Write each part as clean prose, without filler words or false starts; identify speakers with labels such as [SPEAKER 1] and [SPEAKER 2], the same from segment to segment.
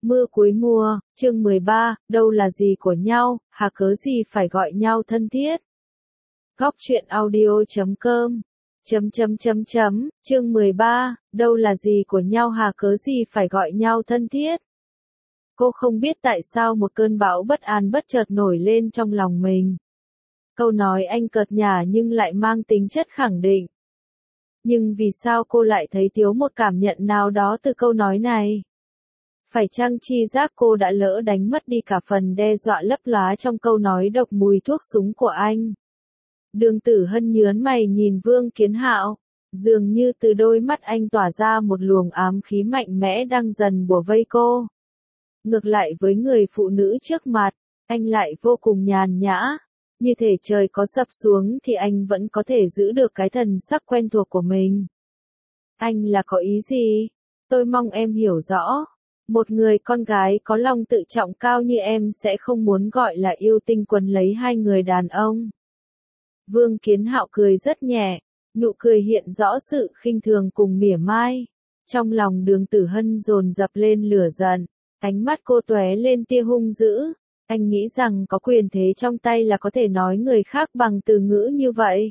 [SPEAKER 1] Mưa cuối mùa, chương 13, đâu là gì của nhau, hà cớ gì phải gọi nhau thân thiết. Góc truyện audio.com chương 13, đâu là gì của nhau hà cớ gì phải gọi nhau thân thiết. Cô không biết tại sao một cơn bão bất an bất chợt nổi lên trong lòng mình. Câu nói anh cợt nhả nhưng lại mang tính chất khẳng định. Nhưng vì sao cô lại thấy thiếu một cảm nhận nào đó từ câu nói này? Phải chăng chi giác cô đã lỡ đánh mất đi cả phần đe dọa lấp lóa trong câu nói độc mùi thuốc súng của anh? Đường Tử Hân nhớn mày nhìn Vương Kiến Hạo, dường như từ đôi mắt anh tỏa ra một luồng ám khí mạnh mẽ đang dần bủa vây cô. Ngược lại với người phụ nữ trước mặt, anh lại vô cùng nhàn nhã, như thể trời có sập xuống thì anh vẫn có thể giữ được cái thần sắc quen thuộc của mình. Anh là có ý gì? Tôi mong em hiểu rõ. Một người con gái có lòng tự trọng cao như em sẽ không muốn gọi là yêu tinh quấn lấy hai người đàn ông. Vương Kiến Hạo cười rất nhẹ, nụ cười hiện rõ sự khinh thường cùng mỉa mai. Trong lòng Đường Tử Hân dồn dập lên lửa giận, ánh mắt cô tóe lên tia hung dữ. Anh nghĩ rằng có quyền thế trong tay là có thể nói người khác bằng từ ngữ như vậy.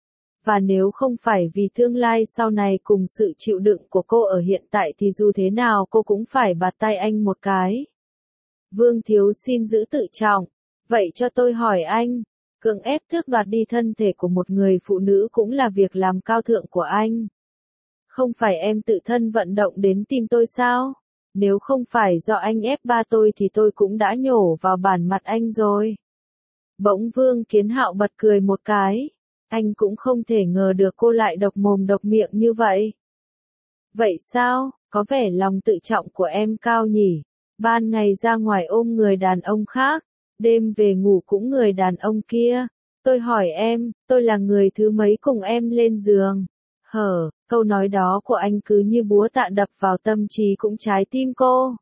[SPEAKER 1] Và nếu không phải vì tương lai sau này cùng sự chịu đựng của cô ở hiện tại thì dù thế nào cô cũng phải bạt tay anh một cái. Vương Thiếu xin giữ tự trọng. Vậy cho tôi hỏi anh, cưỡng ép tước đoạt đi thân thể của một người phụ nữ cũng là việc làm cao thượng của anh. Không phải em tự thân vận động đến tìm tôi sao? Nếu không phải do anh ép ba tôi thì tôi cũng đã nhổ vào bản mặt anh rồi. Bỗng Vương Kiến Hạo bật cười một cái. Anh cũng không thể ngờ được cô lại độc mồm độc miệng như vậy. Vậy sao, có vẻ lòng tự trọng của em cao nhỉ? Ban ngày ra ngoài ôm người đàn ông khác, đêm về ngủ cũng người đàn ông kia. Tôi hỏi em, tôi là người thứ mấy cùng em lên giường? Câu nói đó của anh cứ như búa tạ đập vào tâm trí cũng trái tim cô.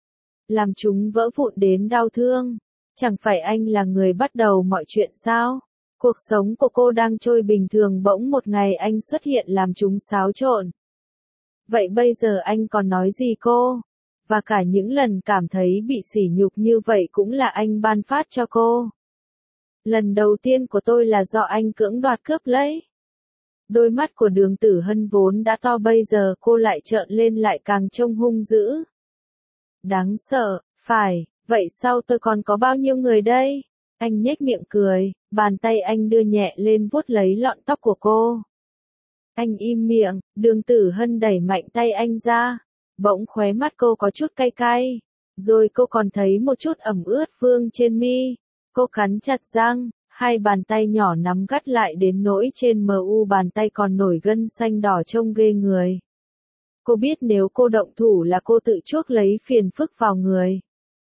[SPEAKER 1] Làm chúng vỡ vụn đến đau thương. Chẳng phải anh là người bắt đầu mọi chuyện sao? Cuộc sống của cô đang trôi bình thường bỗng một ngày anh xuất hiện làm chúng xáo trộn. Vậy bây giờ anh còn nói gì cô? Và cả những lần cảm thấy bị sỉ nhục như vậy cũng là anh ban phát cho cô. Lần đầu tiên của tôi là do anh cưỡng đoạt cướp lấy. Đôi mắt của Đường Tử Hân vốn đã to bây giờ cô lại trợn lên lại càng trông hung dữ. Đáng sợ, phải, vậy sao tôi còn có bao nhiêu người đây? Anh nhếch miệng cười, bàn tay anh đưa nhẹ lên vuốt lấy lọn tóc của cô. Anh im miệng, Đường Tử Hân đẩy mạnh tay anh ra. Bỗng khóe mắt cô có chút cay cay. Rồi cô còn thấy một chút ẩm ướt vương trên mi. Cô cắn chặt răng, hai bàn tay nhỏ nắm gắt lại đến nỗi trên bàn tay còn nổi gân xanh đỏ trông ghê người. Cô biết nếu cô động thủ là cô tự chuốc lấy phiền phức vào người.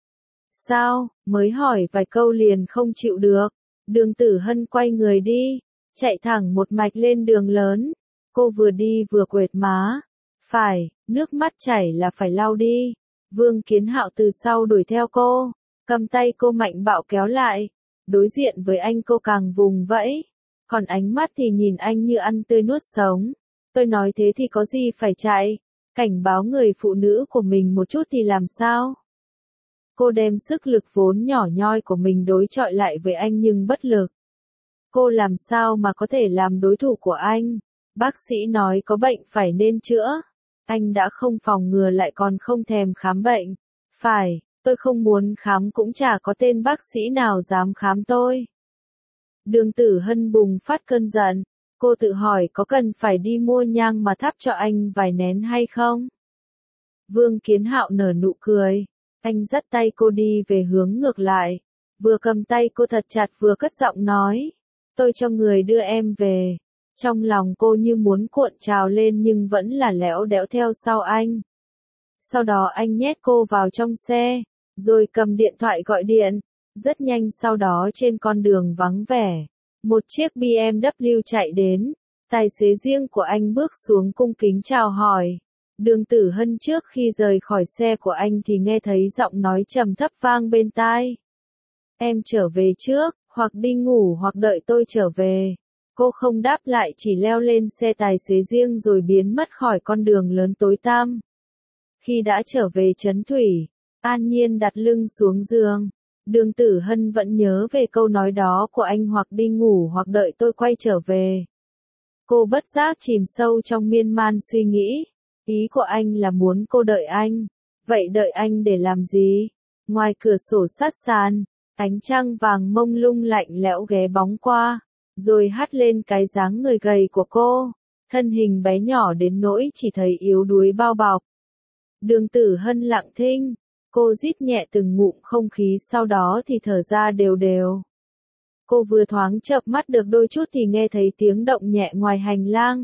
[SPEAKER 1] Sao, mới hỏi vài câu liền không chịu được. Đường Tử Hân quay người đi, chạy thẳng một mạch lên đường lớn. Cô vừa đi vừa quệt má. Phải, nước mắt chảy là phải lau đi. Vương Kiến Hạo từ sau đuổi theo cô, cầm tay cô mạnh bạo kéo lại. Đối diện với anh cô càng vùng vẫy, còn ánh mắt thì nhìn anh như ăn tươi nuốt sống. Tôi nói thế thì có gì phải chạy, cảnh báo người phụ nữ của mình một chút thì làm sao? Cô đem sức lực vốn nhỏ nhoi của mình đối chọi lại với anh nhưng bất lực. Cô làm sao mà có thể làm đối thủ của anh? Bác sĩ nói có bệnh phải nên chữa. Anh đã không phòng ngừa lại còn không thèm khám bệnh. Phải, tôi không muốn khám cũng chả có tên bác sĩ nào dám khám tôi. Đường Tử Hân bùng phát cơn giận. Cô tự hỏi có cần phải đi mua nhang mà thắp cho anh vài nén hay không? Vương Kiến Hạo nở nụ cười. Anh dắt tay cô đi về hướng ngược lại. Vừa cầm tay cô thật chặt vừa cất giọng nói. Tôi cho người đưa em về. Trong lòng cô như muốn cuộn trào lên nhưng vẫn là lẽo đẽo theo sau anh. Sau đó anh nhét cô vào trong xe, rồi cầm điện thoại gọi điện. Rất nhanh sau đó trên con đường vắng vẻ, một chiếc BMW chạy đến. Tài xế riêng của anh bước xuống cung kính chào hỏi. Đường Tử Hân trước khi rời khỏi xe của anh thì nghe thấy giọng nói trầm thấp vang bên tai. Em trở về trước, hoặc đi ngủ hoặc đợi tôi trở về. Cô không đáp lại chỉ leo lên xe tài xế riêng rồi biến mất khỏi con đường lớn tối tăm. Khi đã trở về Trấn Thủy, An Nhiên đặt lưng xuống giường. Đường Tử Hân vẫn nhớ về câu nói đó của anh, hoặc đi ngủ hoặc đợi tôi quay trở về. Cô bất giác chìm sâu trong miên man suy nghĩ. Ý của anh là muốn cô đợi anh. Vậy đợi anh để làm gì? Ngoài cửa sổ sát sàn, ánh trăng vàng mông lung lạnh lẽo ghé bóng qua, rồi hắt lên cái dáng người gầy của cô. Thân hình bé nhỏ đến nỗi chỉ thấy yếu đuối bao bọc. Đường Tử Hân lặng thinh. Cô rít nhẹ từng ngụm không khí, sau đó thì thở ra đều đều. Cô vừa thoáng chợp mắt được đôi chút thì nghe thấy tiếng động nhẹ ngoài hành lang.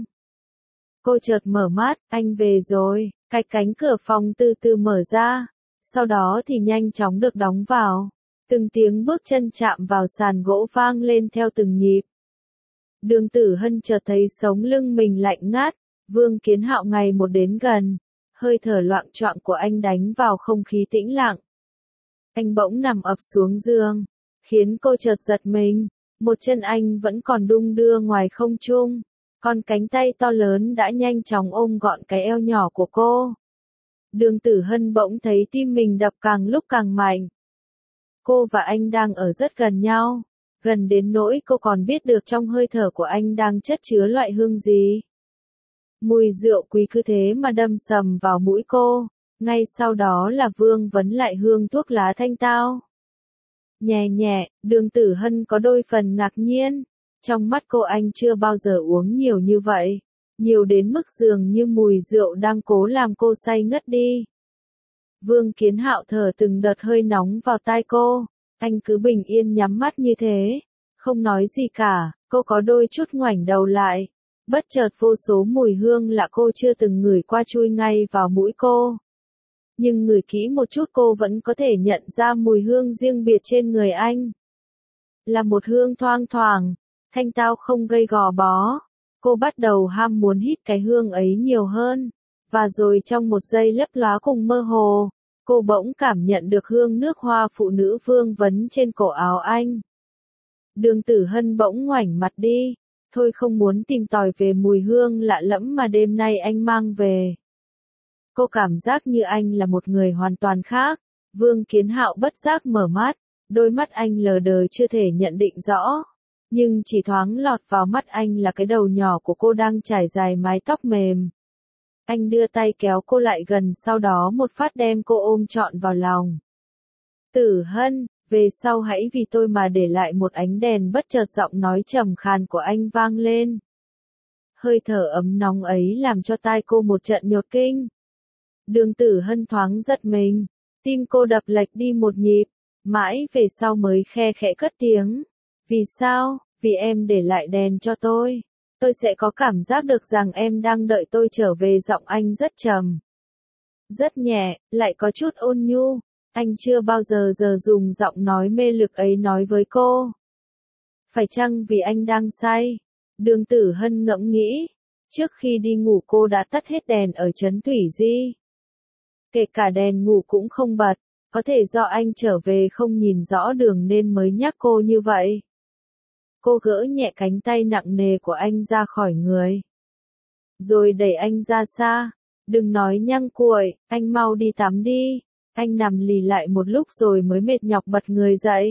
[SPEAKER 1] Cô chợt mở mắt, anh về rồi. Cánh cửa phòng từ từ mở ra, sau đó thì nhanh chóng được đóng vào. Từng tiếng bước chân chạm vào sàn gỗ vang lên theo từng nhịp. Đường Tử Hân chợt thấy sống lưng mình lạnh ngát. Vương Kiến Hạo ngày một đến gần. Hơi thở loạng choạng của anh đánh vào không khí tĩnh lặng. Anh bỗng nằm ập xuống giường, khiến cô chợt giật mình. Một chân anh vẫn còn đung đưa ngoài không trung, còn cánh tay to lớn đã nhanh chóng ôm gọn cái eo nhỏ của cô. Đường Tử Hân bỗng thấy tim mình đập càng lúc càng mạnh. Cô và anh đang ở rất gần nhau, gần đến nỗi cô còn biết được trong hơi thở của anh đang chất chứa loại hương gì. Mùi rượu quý cứ thế mà đâm sầm vào mũi cô, ngay sau đó là vương vấn lại hương thuốc lá thanh tao. Nhẹ nhẹ, Đường Tử Hân có đôi phần ngạc nhiên, trong mắt cô anh chưa bao giờ uống nhiều như vậy, nhiều đến mức dường như mùi rượu đang cố làm cô say ngất đi. Vương Kiến Hạo thở từng đợt hơi nóng vào tai cô, anh cứ bình yên nhắm mắt như thế, không nói gì cả. Cô có đôi chút ngoảnh đầu lại. Bất chợt vô số mùi hương lạ cô chưa từng ngửi qua chui ngay vào mũi cô. Nhưng ngửi kỹ một chút cô vẫn có thể nhận ra mùi hương riêng biệt trên người anh. Là một hương thoang thoảng, thanh tao không gây gò bó. Cô bắt đầu ham muốn hít cái hương ấy nhiều hơn. Và rồi trong một giây lấp lóa cùng mơ hồ, cô bỗng cảm nhận được hương nước hoa phụ nữ vương vấn trên cổ áo anh. Đường Tử Hân bỗng ngoảnh mặt đi. Thôi không muốn tìm tòi về mùi hương lạ lẫm mà đêm nay anh mang về. Cô cảm giác như anh là một người hoàn toàn khác. Vương Kiến Hạo bất giác mở mắt, đôi mắt anh lờ đờ chưa thể nhận định rõ. Nhưng chỉ thoáng lọt vào mắt anh là cái đầu nhỏ của cô đang trải dài mái tóc mềm. Anh đưa tay kéo cô lại gần, sau đó một phát đem cô ôm trọn vào lòng. Tử Hân, về sau hãy vì tôi mà để lại một ánh đèn. Bất chợt giọng nói trầm khàn của anh vang lên. Hơi thở ấm nóng ấy làm cho tai cô một trận nhột kinh. Đường Tử Hân thoáng giật mình, tim cô đập lệch đi một nhịp, mãi về sau mới khe khẽ cất tiếng. Vì sao? Vì em để lại đèn cho tôi sẽ có cảm giác được rằng em đang đợi tôi trở về. Giọng anh rất trầm, rất nhẹ, lại có chút ôn nhu. Anh chưa bao giờ dùng giọng nói mê lực ấy nói với cô. Phải chăng vì anh đang say? Đường Tử Hân ngẫm nghĩ. Trước khi đi ngủ cô đã tắt hết đèn ở trấn Thủy Di. Kể cả đèn ngủ cũng không bật. Có thể do anh trở về không nhìn rõ đường nên mới nhắc cô như vậy. Cô gỡ nhẹ cánh tay nặng nề của anh ra khỏi người, rồi đẩy anh ra xa. Đừng nói nhăng cuội, anh mau đi tắm đi. Anh nằm lì lại một lúc rồi mới mệt nhọc bật người dậy.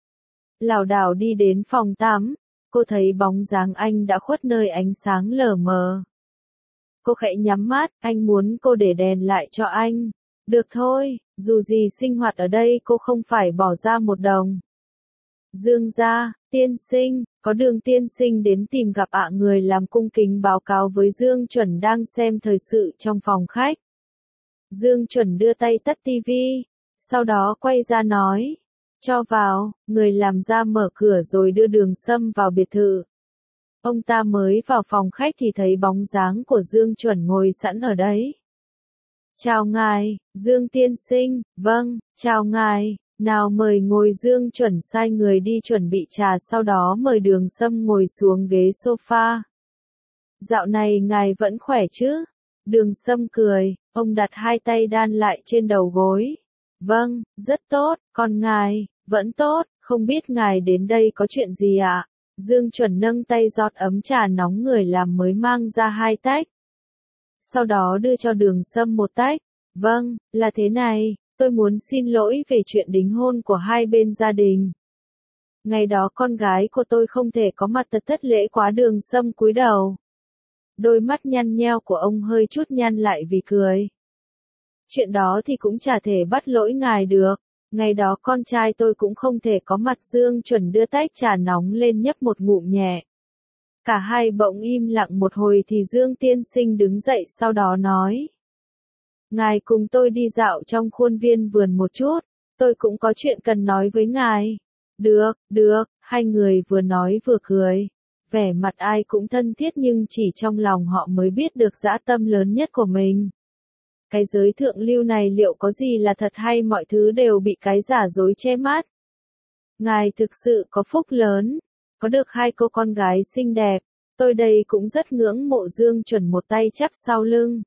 [SPEAKER 1] Lảo đảo đi đến phòng tắm, cô thấy bóng dáng anh đã khuất nơi ánh sáng lờ mờ. Cô khẽ nhắm mắt, anh muốn cô để đèn lại cho anh. Được thôi, dù gì sinh hoạt ở đây cô không phải bỏ ra một đồng. Dương gia, tiên sinh, có Đường tiên sinh đến tìm gặp ạ. Người làm cung kính báo cáo với Dương Chuẩn đang xem thời sự trong phòng khách. Dương Chuẩn đưa tay tắt tivi, sau đó quay ra nói. Cho vào. Người làm ra mở cửa rồi đưa Đường Sâm vào biệt thự. Ông ta mới vào phòng khách thì thấy bóng dáng của Dương Chuẩn ngồi sẵn ở đấy. Chào ngài, Dương tiên sinh. Vâng, chào ngài. Nào mời ngồi. Dương Chuẩn sai người đi chuẩn bị trà, sau đó mời Đường Sâm ngồi xuống ghế sofa. Dạo này ngài vẫn khỏe chứ? Đường Sâm cười, ông đặt hai tay đan lại trên đầu gối. Vâng, rất tốt, còn ngài? Vẫn tốt, không biết ngài đến đây có chuyện gì ạ? Dương Chuẩn nâng tay rót ấm trà nóng người làm mới mang ra hai tách. Sau đó đưa cho Đường Sâm một tách. Vâng, là thế này, Tôi muốn xin lỗi về chuyện đính hôn của hai bên gia đình. Ngày đó con gái của tôi không thể có mặt thật thất lễ quá. Đường Sâm cúi đầu. Đôi mắt nhăn nheo của ông hơi chút nhăn lại vì cười. Chuyện đó thì cũng chả thể bắt lỗi ngài được. Ngày đó con trai tôi cũng không thể có mặt. Dương Chuẩn đưa tách trà nóng lên nhấp một ngụm nhẹ. Cả hai bỗng im lặng một hồi thì Dương tiên sinh đứng dậy sau đó nói. Ngài cùng tôi đi dạo trong khuôn viên vườn một chút, tôi cũng có chuyện cần nói với ngài. Được, hai người vừa nói vừa cười. Vẻ mặt ai cũng thân thiết nhưng chỉ trong lòng họ mới biết được dã tâm lớn nhất của mình. Cái giới thượng lưu này liệu có gì là thật hay mọi thứ đều bị cái giả dối che mắt? Ngài thực sự có phúc lớn, có được hai cô con gái xinh đẹp, tôi đây cũng rất ngưỡng mộ. Dương Chuẩn một tay chắp sau lưng.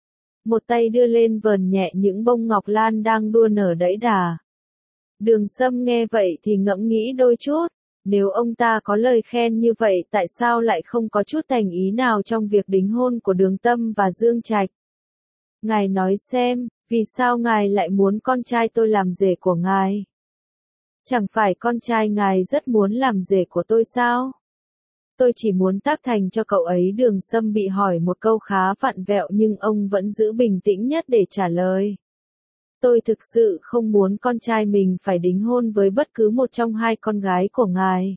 [SPEAKER 1] Một tay đưa lên vờn nhẹ những bông ngọc lan đang đua nở đẫy đà. Đường Sâm nghe vậy thì ngẫm nghĩ đôi chút, nếu ông ta có lời khen như vậy tại sao lại không có chút thành ý nào trong việc đính hôn của Đường Tâm và Dương Trạch? Ngài nói xem, vì sao ngài lại muốn con trai tôi làm rể của ngài? Chẳng phải con trai ngài rất muốn làm rể của tôi sao? Tôi chỉ muốn tác thành cho cậu ấy. Đường Sâm bị hỏi một câu khá vặn vẹo nhưng ông vẫn giữ bình tĩnh nhất để trả lời. Tôi thực sự không muốn con trai mình phải đính hôn với bất cứ một trong hai con gái của ngài.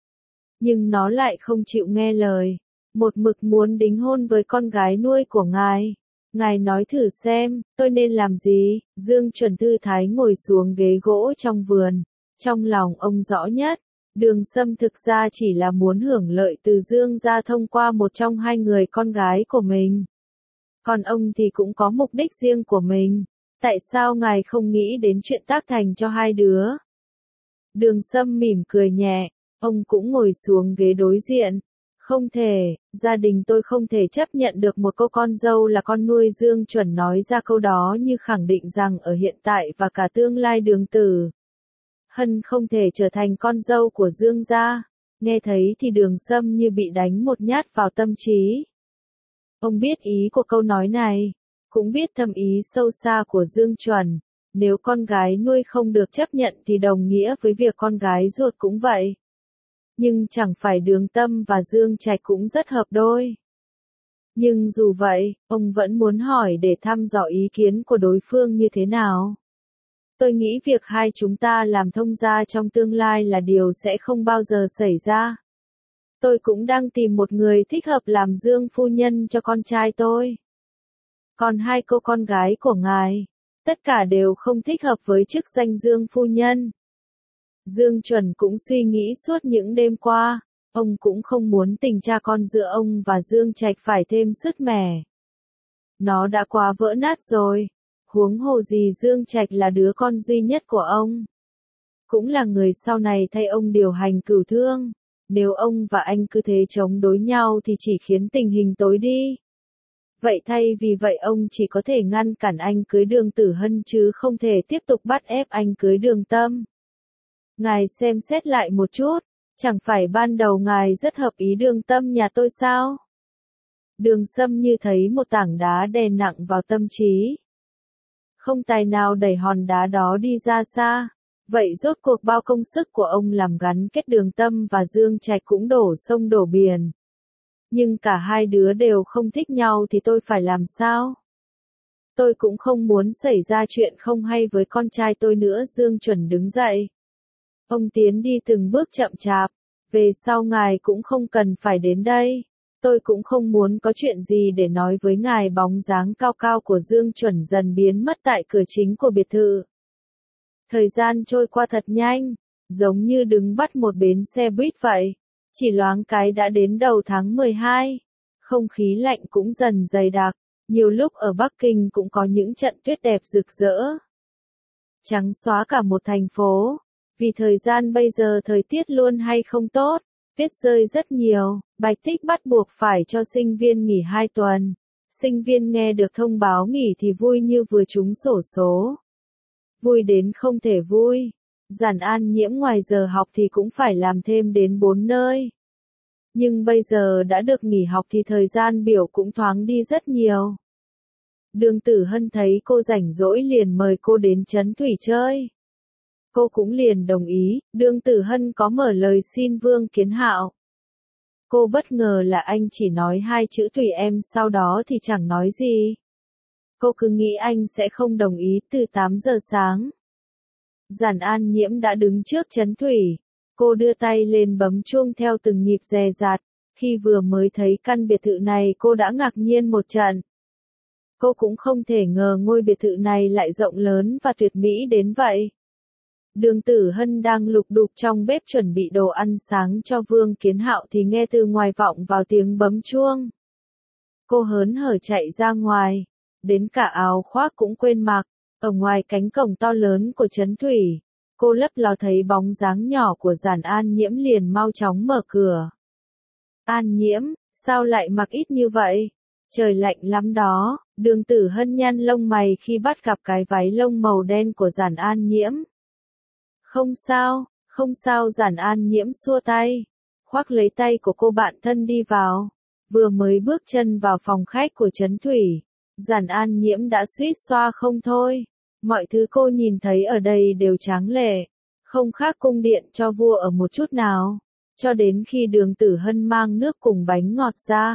[SPEAKER 1] Nhưng nó lại không chịu nghe lời. Một mực muốn đính hôn với con gái nuôi của ngài. Ngài nói thử xem, tôi nên làm gì? Dương Chuẩn thư thái ngồi xuống ghế gỗ trong vườn. Trong lòng ông rõ nhất. Đường Sâm thực ra chỉ là muốn hưởng lợi từ Dương gia thông qua một trong hai người con gái của mình. Còn ông thì cũng có mục đích riêng của mình. Tại sao ngài không nghĩ đến chuyện tác thành cho hai đứa? Đường Sâm mỉm cười nhẹ, ông cũng ngồi xuống ghế đối diện. Không thể, gia đình tôi không thể chấp nhận được một cô con dâu là con nuôi. Dương Chuẩn nói ra câu đó như khẳng định rằng ở hiện tại và cả tương lai Đường Tử Hân không thể trở thành con dâu của Dương gia. Nghe thấy thì Đường Sâm như bị đánh một nhát vào tâm trí. Ông biết ý của câu nói này, cũng biết thâm ý sâu xa của Dương Chuẩn. Nếu con gái nuôi không được chấp nhận thì đồng nghĩa với việc con gái ruột cũng vậy. Nhưng chẳng phải Đường Tâm và Dương Trạch cũng rất hợp đôi. Nhưng dù vậy, ông vẫn muốn hỏi để thăm dò ý kiến của đối phương như thế nào. Tôi nghĩ việc hai chúng ta làm thông gia trong tương lai là điều sẽ không bao giờ xảy ra. Tôi cũng đang tìm một người thích hợp làm Dương phu nhân cho con trai tôi. Còn hai cô con gái của ngài, tất cả đều không thích hợp với chức danh Dương phu nhân. Dương Chuẩn cũng suy nghĩ suốt những đêm qua, ông cũng không muốn tình cha con giữa ông và Dương Trạch phải thêm sứt mẻ. Nó đã quá vỡ nát rồi, huống hồ gì Dương Trạch là đứa con duy nhất của ông. Cũng là người sau này thay ông điều hành cửu thương, nếu ông và anh cứ thế chống đối nhau thì chỉ khiến tình hình tối đi. Vậy thay vì vậy ông chỉ có thể ngăn cản anh cưới Đường Tử Hân chứ không thể tiếp tục bắt ép anh cưới Đường Tâm. Ngài xem xét lại một chút, chẳng phải ban đầu ngài rất hợp ý Đường Tâm nhà tôi sao? Đường Sâm như thấy một tảng đá đè nặng vào tâm trí. Không tài nào đẩy hòn đá đó đi ra xa. Vậy rốt cuộc bao công sức của ông làm gắn kết Đường Tâm và Dương Trạch cũng đổ sông đổ biển. Nhưng cả hai đứa đều không thích nhau thì tôi phải làm sao? Tôi cũng không muốn xảy ra chuyện không hay với con trai tôi nữa. Dương Chuẩn đứng dậy. Ông tiến đi từng bước chậm chạp. Về sau ngài cũng không cần phải đến đây. Tôi cũng không muốn có chuyện gì để nói với ngài. Bóng dáng cao cao của Dương Chuẩn dần biến mất tại cửa chính của biệt thự. Thời gian trôi qua thật nhanh, giống như đứng bắt một bến xe buýt vậy. Chỉ loáng cái đã đến đầu tháng 12. Không khí lạnh cũng dần dày đặc. Nhiều lúc ở Bắc Kinh cũng có những trận tuyết đẹp rực rỡ. Trắng xóa cả một thành phố. Vì thời gian bây giờ thời tiết luôn hay không tốt, tuyết rơi rất nhiều, Bạch Tích bắt buộc phải cho sinh viên nghỉ 2 tuần. Sinh viên nghe được thông báo nghỉ thì vui như vừa trúng xổ số. Vui đến không thể vui. Giản An Nhiễm ngoài giờ học thì cũng phải làm thêm đến 4 nơi. Nhưng bây giờ đã được nghỉ học thì thời gian biểu cũng thoáng đi rất nhiều. Đường Tử Hân thấy cô rảnh rỗi liền mời cô đến Trấn Thủy chơi. Cô cũng liền đồng ý, Đường Tử Hân có mở lời xin Vương Kiến Hạo. Cô bất ngờ là anh chỉ nói 2 chữ tùy em sau đó thì chẳng nói gì. Cô cứ nghĩ anh sẽ không đồng ý từ 8 giờ sáng. Giản An Nhiễm đã đứng trước Trấn Thủy. Cô đưa tay lên bấm chuông theo từng nhịp dè dặt. Khi vừa mới thấy căn biệt thự này cô đã ngạc nhiên một trận. Cô cũng không thể ngờ ngôi biệt thự này lại rộng lớn và tuyệt mỹ đến vậy. Đường Tử Hân đang lục đục trong bếp chuẩn bị đồ ăn sáng cho Vương Kiến Hạo thì nghe từ ngoài vọng vào tiếng bấm chuông. Cô hớn hở chạy ra ngoài, đến cả áo khoác cũng quên mặc, ở ngoài cánh cổng to lớn của Trấn Thủy, cô lấp ló thấy bóng dáng nhỏ của Giản An Nhiễm liền mau chóng mở cửa. An Nhiễm, sao lại mặc ít như vậy? Trời lạnh lắm đó, Đường Tử Hân nhăn lông mày khi bắt gặp cái váy lông màu đen của Giản An Nhiễm. Không sao Giản An Nhiễm xua tay, khoác lấy tay của cô bạn thân đi vào. Vừa mới bước chân vào phòng khách của Trấn Thủy, Giản An Nhiễm đã suýt xoa không thôi. Mọi thứ cô nhìn thấy ở đây đều tráng lệ, không khác cung điện cho vua ở một chút nào. Cho đến khi Đường Tử Hân mang nước cùng bánh ngọt ra,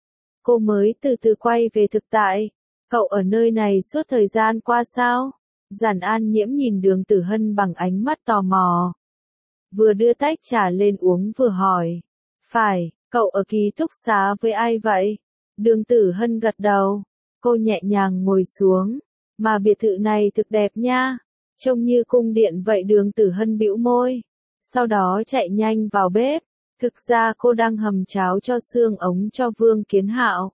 [SPEAKER 1] cô mới từ từ quay về thực tại. Cậu ở nơi này suốt thời gian qua sao? Giản An Nhiễm nhìn Đường Tử Hân bằng ánh mắt tò mò. Vừa đưa tách trà lên uống vừa hỏi. Phải, cậu ở ký túc xá với ai vậy? Đường Tử Hân gật đầu. Cô nhẹ nhàng ngồi xuống. Mà biệt thự này thực đẹp nha. Trông như cung điện vậy. Đường Tử Hân bĩu môi. Sau đó chạy nhanh vào bếp. Thực ra cô đang hầm cháo cho xương ống cho Vương Kiến Hạo.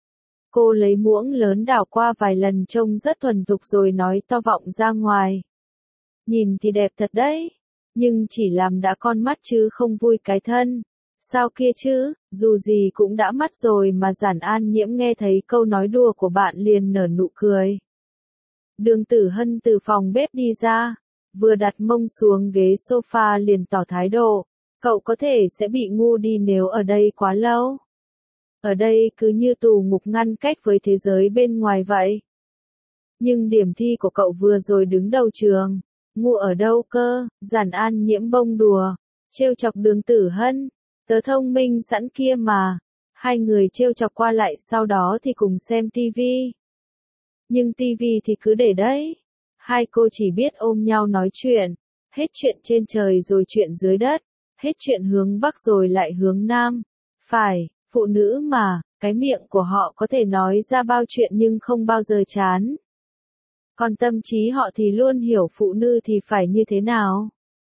[SPEAKER 1] Cô lấy muỗng lớn đảo qua vài lần trông rất thuần thục rồi nói to vọng ra ngoài. Nhìn thì đẹp thật đấy, nhưng chỉ làm đã con mắt chứ không vui cái thân. Sao kia chứ, dù gì cũng đã mắt rồi mà. Giản An Nhiễm nghe thấy câu nói đùa của bạn liền nở nụ cười. Đường Tử Hân từ phòng bếp đi ra, vừa đặt mông xuống ghế sofa liền tỏ thái độ. Cậu có thể sẽ bị ngu đi nếu ở đây quá lâu. Ở đây cứ như tù ngục ngăn cách với thế giới bên ngoài vậy. Nhưng điểm thi của cậu vừa rồi đứng đầu trường. Ngu ở đâu cơ? Giản An Nhiễm bông đùa, trêu chọc Đường Tử Hân. Tớ thông minh sẵn kia mà. Hai người trêu chọc qua lại sau đó thì cùng xem tivi. Nhưng tivi thì cứ để đấy. Hai cô chỉ biết ôm nhau nói chuyện. Hết chuyện trên trời rồi chuyện dưới đất. Hết chuyện hướng Bắc rồi lại hướng Nam. Phải. Phụ nữ mà, cái miệng của họ có thể nói ra bao chuyện nhưng không bao giờ chán. Còn tâm trí họ thì luôn hiểu phụ nữ thì phải như thế nào.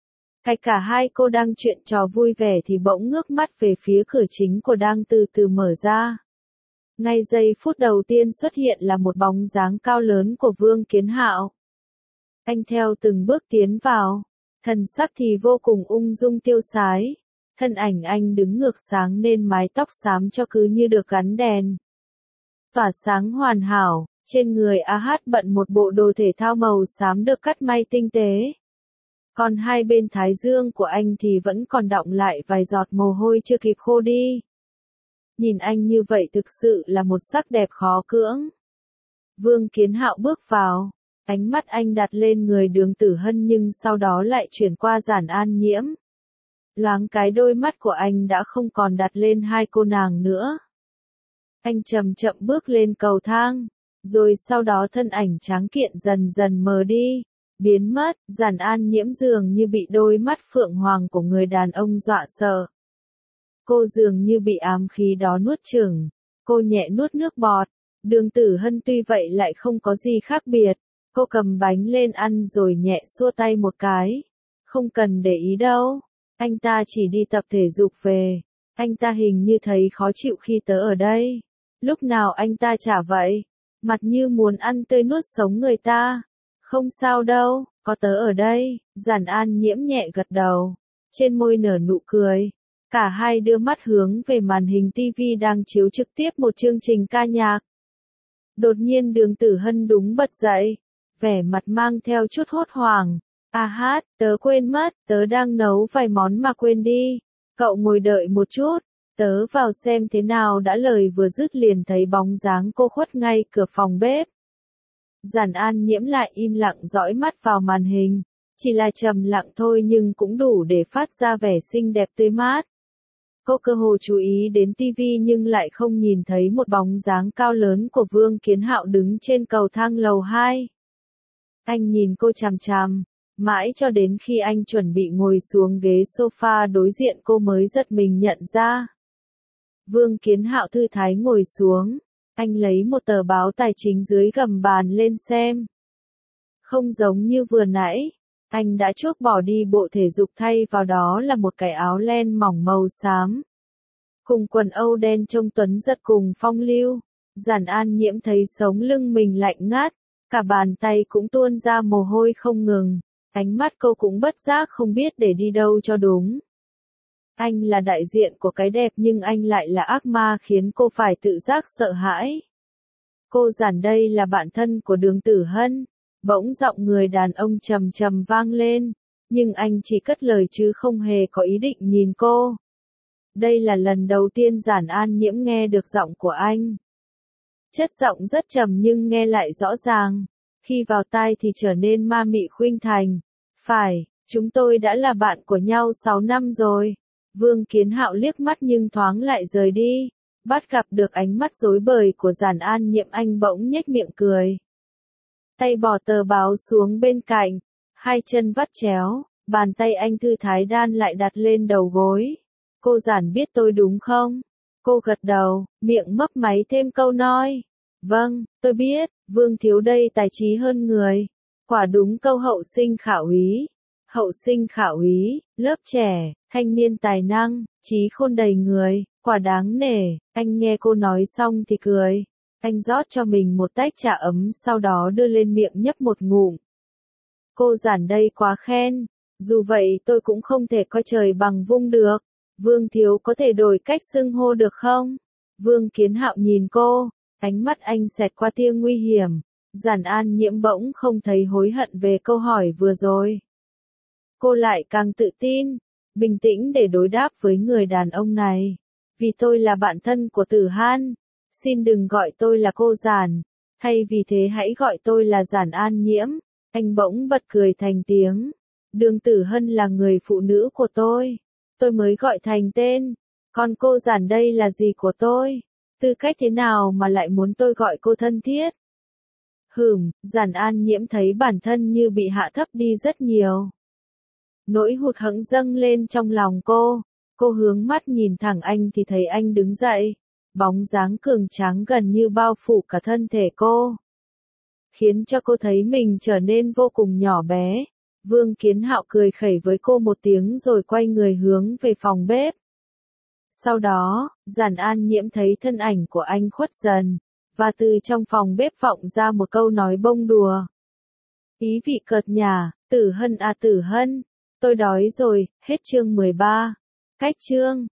[SPEAKER 1] Cả hai cô đang chuyện trò vui vẻ thì bỗng ngước mắt về phía cửa chính của đang từ từ mở ra. Ngay giây phút đầu tiên xuất hiện là một bóng dáng cao lớn của Vương Kiến Hạo. Anh theo từng bước tiến vào, thần sắc thì vô cùng ung dung tiêu sái. Thân ảnh anh đứng ngược sáng nên mái tóc xám cho cứ như được gắn đèn. Tỏa sáng hoàn hảo, trên người AH bận một bộ đồ thể thao màu xám được cắt may tinh tế. Còn hai bên thái dương của anh thì vẫn còn đọng lại vài giọt mồ hôi chưa kịp khô đi. Nhìn anh như vậy thực sự là một sắc đẹp khó cưỡng. Vương Kiến Hạo bước vào, ánh mắt anh đặt lên người Đường Tử Hân nhưng sau đó lại chuyển qua Giản An Nhiễm. Loáng cái đôi mắt của anh đã không còn đặt lên hai cô nàng nữa. Anh chậm chậm bước lên cầu thang, rồi sau đó thân ảnh tráng kiện dần dần mờ đi, biến mất. Giản An Nhiễm dường như bị đôi mắt phượng hoàng của người đàn ông dọa sợ. Cô dường như bị ám khí đó nuốt chửng, cô nhẹ nuốt nước bọt. Đường Tử Hân tuy vậy lại không có gì khác biệt, cô cầm bánh lên ăn rồi nhẹ xua tay một cái. Không cần để ý đâu. Anh ta chỉ đi tập thể dục về. Anh ta hình như thấy khó chịu khi tớ ở đây. Lúc nào anh ta chả vậy. Mặt như muốn ăn tươi nuốt sống người ta. Không sao đâu, có tớ ở đây. Giản An Nhiễm nhẹ gật đầu. Trên môi nở nụ cười. Cả hai đưa mắt hướng về màn hình tivi đang chiếu trực tiếp một chương trình ca nhạc. Đột nhiên Đường Tử Hân đúng bật dậy. Vẻ mặt mang theo chút hốt hoảng. Hát, tớ quên mất, tớ đang nấu vài món mà quên đi. Cậu ngồi đợi một chút, tớ vào xem thế nào đã. Lời vừa dứt liền thấy bóng dáng cô khuất ngay cửa phòng bếp. Giản An Nhiễm lại im lặng dõi mắt vào màn hình. Chỉ là trầm lặng thôi nhưng cũng đủ để phát ra vẻ xinh đẹp tươi mát. Cô cơ hồ chú ý đến tivi nhưng lại không nhìn thấy một bóng dáng cao lớn của Vương Kiến Hạo đứng trên cầu thang lầu 2. Anh nhìn cô chằm chằm, mãi cho đến khi anh chuẩn bị ngồi xuống ghế sofa đối diện cô mới giật mình nhận ra. Vương Kiến Hạo thư thái ngồi xuống, anh lấy một tờ báo tài chính dưới gầm bàn lên xem. Không giống như vừa nãy, anh đã chuốc bỏ đi bộ thể dục thay vào đó là một cái áo len mỏng màu xám. Cùng quần âu đen trông tuấn giật cùng phong lưu, Giản An Nhiễm thấy sống lưng mình lạnh ngắt, cả bàn tay cũng tuôn ra mồ hôi không ngừng, ánh mắt cô cũng bất giác không biết để đi đâu cho đúng. Anh là đại diện của cái đẹp nhưng anh lại là ác ma khiến cô phải tự giác sợ hãi. Cô Giản đây là bạn thân của Đường Tử Hân. Bỗng giọng người đàn ông trầm trầm vang lên, nhưng anh chỉ cất lời chứ không hề có ý định nhìn cô. Đây là lần đầu tiên Giản An Nhiễm nghe được giọng của anh. Chất giọng rất trầm nhưng nghe lại rõ ràng, khi vào tai thì trở nên ma mị khuynh thành. Phải, chúng tôi đã là bạn của nhau 6 năm rồi. Vương Kiến Hạo liếc mắt nhưng thoáng lại rời đi, bắt gặp được ánh mắt rối bời của Giản An Nhiễm anh bỗng nhếch miệng cười. Tay bỏ tờ báo xuống bên cạnh, hai chân vắt chéo, bàn tay anh thư thái đan lại đặt lên đầu gối. Cô Giản biết tôi đúng không? Cô gật đầu, miệng mấp máy thêm câu nói. Vâng, tôi biết, Vương thiếu đây tài trí hơn người. Quả đúng câu hậu sinh khả úy. Hậu sinh khả úy, lớp trẻ, thanh niên tài năng, trí khôn đầy người, quả đáng nể. Anh nghe cô nói xong thì cười. Anh rót cho mình một tách trà ấm sau đó đưa lên miệng nhấp một ngụm. Cô Giản đây quá khen, dù vậy tôi cũng không thể coi trời bằng vung được. Vương thiếu có thể đổi cách xưng hô được không? Vương Kiến Hạo nhìn cô, ánh mắt anh xẹt qua tia nguy hiểm. Giản An Nhiễm bỗng không thấy hối hận về câu hỏi vừa rồi. Cô lại càng tự tin, bình tĩnh để đối đáp với người đàn ông này. Vì tôi là bạn thân của Tử Hân. Xin đừng gọi tôi là cô Giản, thay vì thế hãy gọi tôi là Giản An Nhiễm. Anh bỗng bật cười thành tiếng. Đường Tử Hân là người phụ nữ của tôi mới gọi thành tên. Còn cô Giản đây là gì của tôi? Tư cách thế nào mà lại muốn tôi gọi cô thân thiết? Giản An Nhiễm thấy bản thân như bị hạ thấp đi rất nhiều. Nỗi hụt hẫng dâng lên trong lòng cô. Cô hướng mắt nhìn thẳng anh thì thấy anh đứng dậy. Bóng dáng cường tráng gần như bao phủ cả thân thể cô, khiến cho cô thấy mình trở nên vô cùng nhỏ bé. Vương Kiến Hạo cười khẩy với cô một tiếng rồi quay người hướng về phòng bếp. Sau đó, Giản An Nhiễm thấy thân ảnh của anh khuất dần, và từ trong phòng bếp vọng ra một câu nói bông đùa. Ý vị cợt nhả, Tử Hân à Tử Hân, tôi đói rồi, hết chương 13. Cách chương